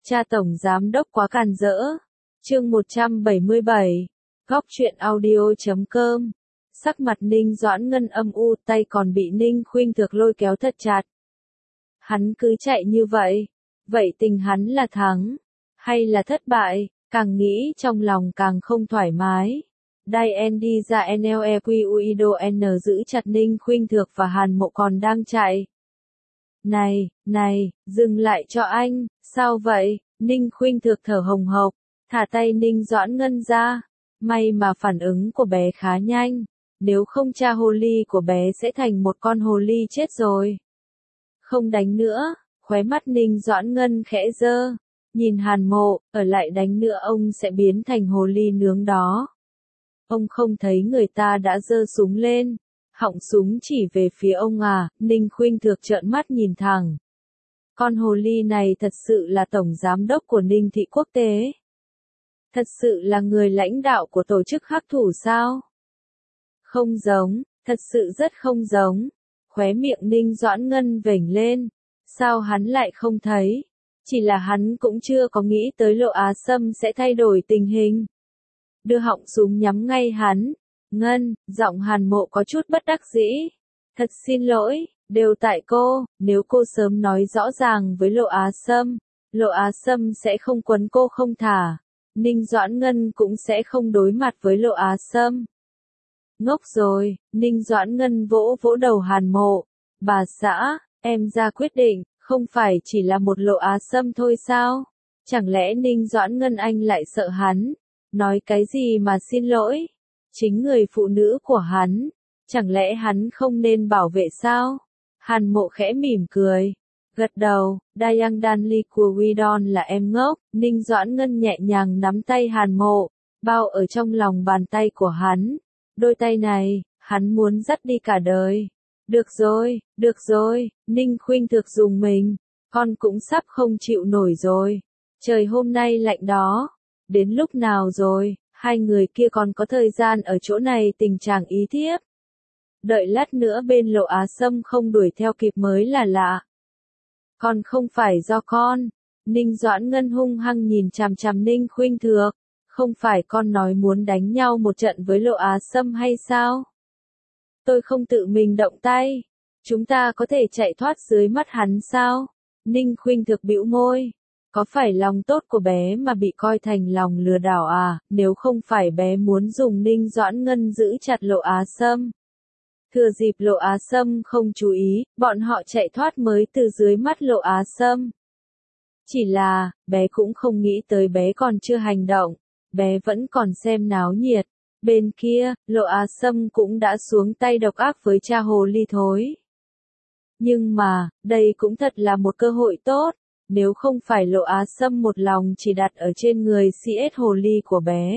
Cha Tổng Giám Đốc quá càn rỡ. Chương 177. Góc truyện audio.com. Sắc mặt Ninh Doãn Ngân âm u, tay còn bị Ninh Khuynh Thược lôi kéo thật chặt. Hắn cứ chạy như vậy. Vậy tình hắn là thắng, hay là thất bại? Càng nghĩ trong lòng càng không thoải mái. Diane đi ra NLEQUIDO giữ chặt Ninh Khuynh Thược và Hàn Mộ còn đang chạy. Này, dừng lại cho anh, sao vậy? Ninh Khuynh Thược thở hồng hộc, thả tay Ninh Doãn Ngân ra. May mà phản ứng của bé khá nhanh, nếu không cha hồ ly của bé sẽ thành một con hồ ly chết rồi. Không đánh nữa, khóe mắt Ninh Doãn Ngân khẽ giơ, nhìn Hàn Mộ, ở lại đánh nữa ông sẽ biến thành hồ ly nướng đó. Ông không thấy người ta đã giơ súng lên, họng súng chỉ về phía ông à? Ninh Khuynh Thược trợn mắt nhìn thẳng. Con hồ ly này thật sự là tổng giám đốc của Ninh Thị Quốc tế. Thật sự là người lãnh đạo của tổ chức hắc thủ sao? Không giống, thật sự rất không giống. Khóe miệng Ninh Doãn Ngân vểnh lên. Sao hắn lại không thấy? Chỉ là hắn cũng chưa có nghĩ tới Lộ Á Sâm sẽ thay đổi tình hình. Đưa họng súng nhắm ngay hắn. Ngân, giọng Hàn Mộ có chút bất đắc dĩ. Thật xin lỗi, đều tại cô, nếu cô sớm nói rõ ràng với Lộ Á Sâm sẽ không quấn cô không thả. Ninh Doãn Ngân cũng sẽ không đối mặt với Lộ Á Sâm. Ngốc rồi, Ninh Doãn Ngân vỗ vỗ đầu Hàn Mộ. Bà xã, em ra quyết định, không phải chỉ là một Lộ Á Sâm thôi sao? Chẳng lẽ Ninh Doãn Ngân anh lại sợ hắn? Nói cái gì mà xin lỗi? Chính người phụ nữ của hắn, chẳng lẽ hắn không nên bảo vệ sao? Hàn Mộ khẽ mỉm cười, gật đầu. Dayang Danli của Widon là em ngốc. Ninh Doãn Ngân nhẹ nhàng nắm tay Hàn Mộ, bao ở trong lòng bàn tay của hắn. Đôi tay này, hắn muốn dắt đi cả đời. Được rồi, Ninh Khuynh Thược dùng mình, con cũng sắp không chịu nổi rồi. Trời hôm nay lạnh đó, đến lúc nào rồi? Hai người kia còn có thời gian ở chỗ này tình trạng ý thiếp. Đợi lát nữa bên Lộ Á Sâm không đuổi theo kịp mới là lạ. Còn không phải do con. Ninh Doãn Ngân hung hăng nhìn chằm chằm Ninh Khuynh Thược. Không phải con nói muốn đánh nhau một trận với Lộ Á Sâm hay sao? Tôi không tự mình động tay. Chúng ta có thể chạy thoát dưới mắt hắn sao? Ninh Khuynh Thược bĩu môi. Có phải lòng tốt của bé mà bị coi thành lòng lừa đảo à? Nếu không phải bé muốn dùng Ninh Doãn Ngân giữ chặt Lộ Á Sâm. Thừa dịp Lộ Á Sâm không chú ý, bọn họ chạy thoát mới từ dưới mắt Lộ Á Sâm. Chỉ là, bé cũng không nghĩ tới bé còn chưa hành động. Bé vẫn còn xem náo nhiệt. Bên kia, Lộ Á Sâm cũng đã xuống tay độc ác với cha hồ ly thối. Nhưng mà, đây cũng thật là một cơ hội tốt. Nếu không phải Lộ Á Sâm một lòng chỉ đặt ở trên người CS hồ ly của bé.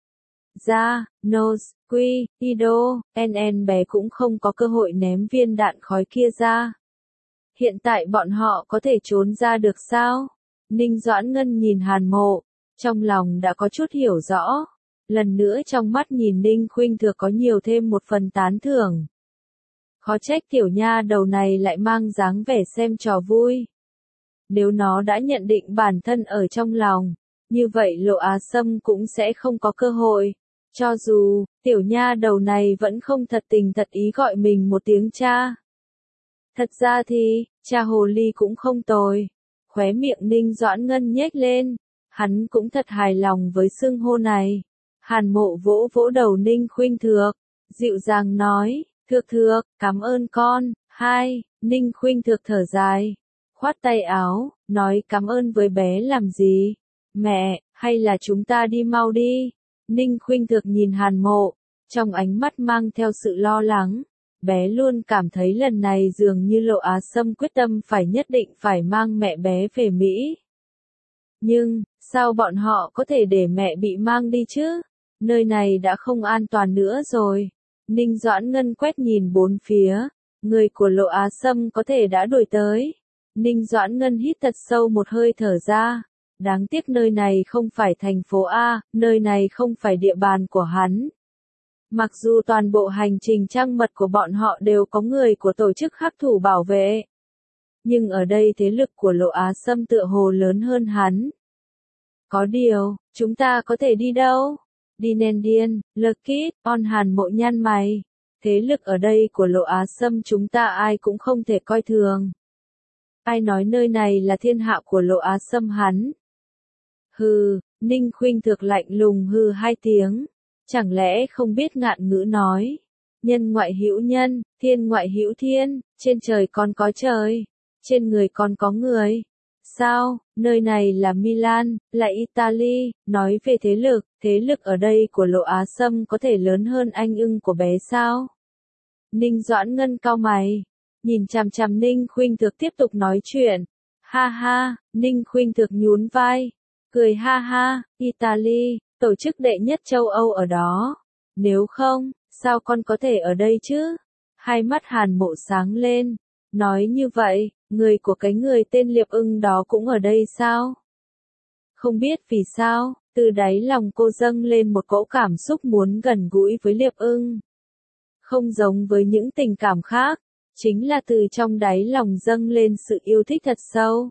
Nose, Quy, Ido, NN bé cũng không có cơ hội ném viên đạn khói kia ra. Hiện tại bọn họ có thể trốn ra được sao? Ninh Doãn Ngân nhìn Hàn Mộ, trong lòng đã có chút hiểu rõ. Lần nữa trong mắt nhìn Ninh Khuynh Thược có nhiều thêm một phần tán thưởng. Khó trách tiểu nha đầu này lại mang dáng vẻ xem trò vui. Nếu nó đã nhận định bản thân ở trong lòng, như vậy Lộ Á Sâm cũng sẽ không có cơ hội. Cho dù, tiểu nha đầu này vẫn không thật tình thật ý gọi mình một tiếng cha. Thật ra thì, cha hồ ly cũng không tồi. Khóe miệng Ninh Doãn Ngân nhếch lên, hắn cũng thật hài lòng với xưng hô này. Hàn Mộ vỗ vỗ đầu Ninh Khuynh Thược, dịu dàng nói, Thược, cảm ơn con. Ninh Khuynh Thược thở dài, khoát tay áo, nói cảm ơn với bé làm gì? Mẹ, hay là chúng ta đi mau đi? Ninh Khuynh Thược nhìn Hàn Mộ, trong ánh mắt mang theo sự lo lắng. Bé luôn cảm thấy lần này dường như Lộ Á Sâm quyết tâm phải nhất định phải mang mẹ bé về Mỹ. Nhưng, sao bọn họ có thể để mẹ bị mang đi chứ? Nơi này đã không an toàn nữa rồi. Ninh Doãn Ngân quét nhìn bốn phía. Người của Lộ Á Sâm có thể đã đuổi tới. Ninh Doãn Ngân hít thật sâu một hơi thở ra. Đáng tiếc nơi này không phải thành phố A, nơi này không phải địa bàn của hắn. Mặc dù toàn bộ hành trình trăng mật của bọn họ đều có người của tổ chức hắc thủ bảo vệ. Nhưng ở đây thế lực của Lộ Á Sâm tựa hồ lớn hơn hắn. Có điều, chúng ta có thể đi đâu? Đi Nendian, Lekit, On Hàn Mộ nhăn mày. Thế lực ở đây của Lộ Á Sâm chúng ta ai cũng không thể coi thường. Ai nói nơi này là thiên hạ của Lộ Á Sâm hắn? Hừ, Ninh Khuynh Thực lạnh lùng hừ hai tiếng. Chẳng lẽ không biết ngạn ngữ nói. Nhân ngoại hữu nhân, thiên ngoại hữu thiên, trên trời còn có trời, trên người còn có người. Sao, nơi này là Milan, là Italy, nói về thế lực ở đây của Lộ Á Sâm có thể lớn hơn anh ưng của bé sao? Ninh Doãn Ngân cau mày, nhìn chằm chằm Ninh Khuynh Thực tiếp tục nói chuyện. Ha ha, Ninh Khuynh Thực nhún vai, cười ha ha, Italy, tổ chức đệ nhất châu Âu ở đó. Nếu không, sao con có thể ở đây chứ? Hai mắt Hàn Mộ sáng lên, nói như vậy, người của cái người tên Liệp Ưng đó cũng ở đây sao? Không biết vì sao, từ đáy lòng cô dâng lên một cỗ cảm xúc muốn gần gũi với Liệp Ưng. Không giống với những tình cảm khác, chính là từ trong đáy lòng dâng lên sự yêu thích thật sâu.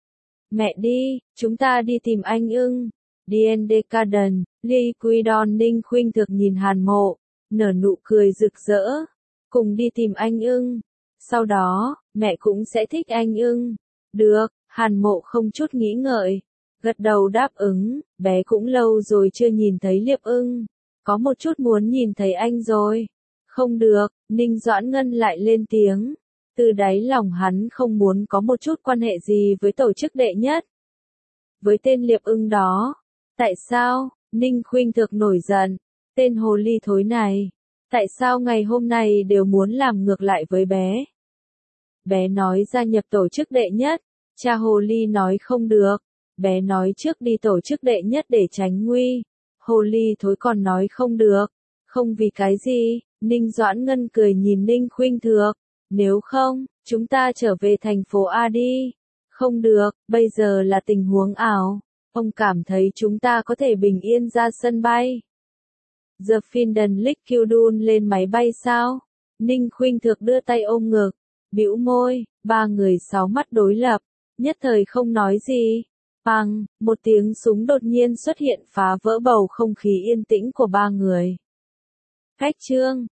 Mẹ đi, chúng ta đi tìm anh ưng. Dien Decadent, Liquidon. Ninh Khuynh Thực nhìn Hàn Mộ, nở nụ cười rực rỡ. Cùng đi tìm anh ưng. Sau đó, mẹ cũng sẽ thích anh ưng. Được, Hàn Mộ không chút nghĩ ngợi. Gật đầu đáp ứng, bé cũng lâu rồi chưa nhìn thấy Liệp Ưng. Có một chút muốn nhìn thấy anh rồi. Không được, Ninh Doãn Ngân lại lên tiếng. Từ đáy lòng hắn không muốn có một chút quan hệ gì với tổ chức đệ nhất. Với tên Liệp Ưng đó. Tại sao? Ninh Khuynh Thực nổi giận. Tên hồ ly thối này. Tại sao ngày hôm nay đều muốn làm ngược lại với bé? Bé nói gia nhập tổ chức đệ nhất. Cha hồ ly nói không được. Bé nói trước đi tổ chức đệ nhất để tránh nguy. Hồ ly thối còn nói không được. Không vì cái gì? Ninh Doãn Ngân cười nhìn Ninh Khuynh Thực. Nếu không, chúng ta trở về thành phố A đi. Không được, bây giờ là tình huống ảo. Ông cảm thấy chúng ta có thể bình yên ra sân bay. The Finden Liquidun lên máy bay sao? Ninh Khuynh Thực đưa tay ôm ngực, bĩu môi, ba người sáu mắt đối lập, nhất thời không nói gì. Bang, một tiếng súng đột nhiên xuất hiện phá vỡ bầu không khí yên tĩnh của ba người. Cách chương